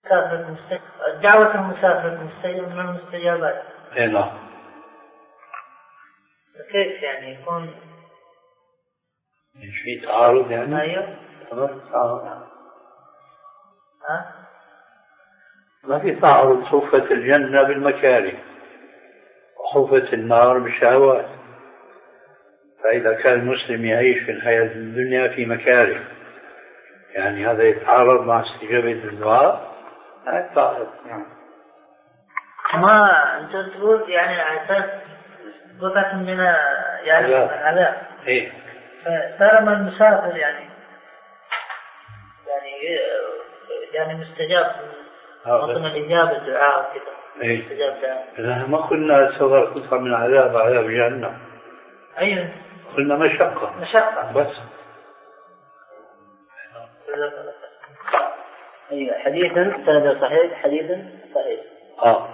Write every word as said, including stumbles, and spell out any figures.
مسافر مستجاب، دعوة المسافر مستجاب من المستجابات. إيه نعم. كيف يعني يكون؟ مش في تعارض يعني؟ أيوه. تعارض. ها؟ ما في تعارض. حفت الجنة بالمكاره وحفت النار بالشهوات. فإذا كان المسلم يعيش في الحياة الدنيا في مكاره، يعني هذا يتعارض مع استجابة الدعاء؟ لا يتعارض. يعني ما أنت تقول يعني على أساس قطعة من يعني العذاب. إيه. فلما المسافر يعني يعني يعني مستجاب وطن الإجابة الدعاء وكذا. إيه. مستجاب دعاء. إذا ما قلنا صغر قطعة من عذاب عذاب جهنم. أيوه. قلنا مشقة. مشقة. بس. أيوه حديث سند صحيح حديث صحيح. آه.